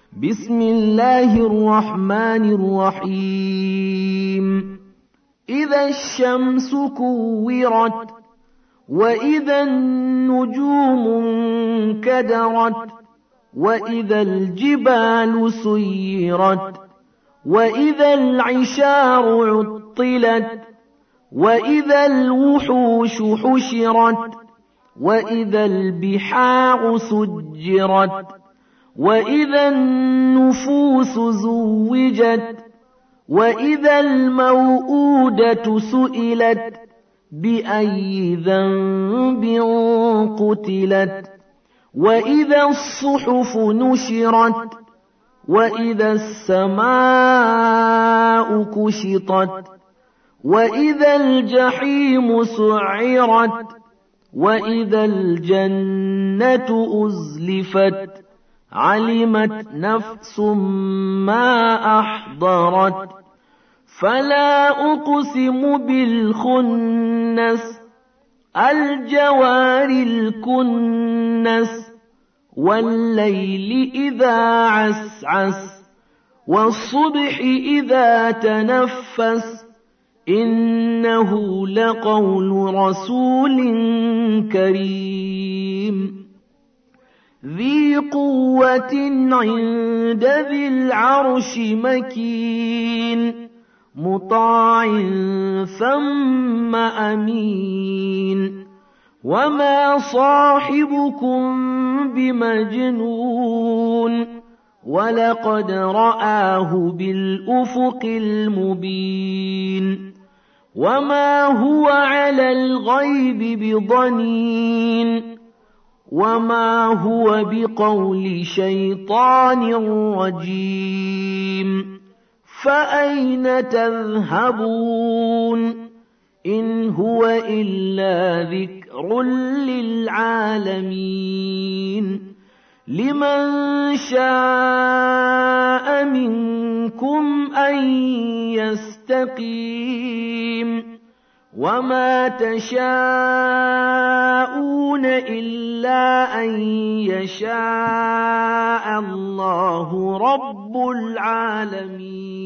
بسم الله الرحمن الرحيم إذا الشمس كورت وإذا النجوم انكدرت وإذا الجبال سيرت وإذا العشار عطلت وإذا الوحوش حشرت وإذا البحار سجرت وإذا النفوس زوجت وإذا الموءودة سئلت بأي ذنب قتلت وإذا الصحف نشرت وإذا السماء كشطت وإذا الجحيم سعرت وإذا الجنة أزلفت علمت نفس ما أحضرت فلا أقسم بالخنس الجوار الكنس والليل إذا عسعس والصبح إذا تنفس إنه لقول رسول كريم ذي قوة عند ذي العرش مكين مطاع ثم أمين وما صاحبكم بمجنون ولقد رآه بالأفق المبين وما هو على الغيب بضنين وما هو بقول شيطان رجيم فأين تذهبون إن هو إلا ذكر للعالمين لمن شاء منكم أن يستقيم وما تشاءون إلا أن يشاء الله رب العالمين.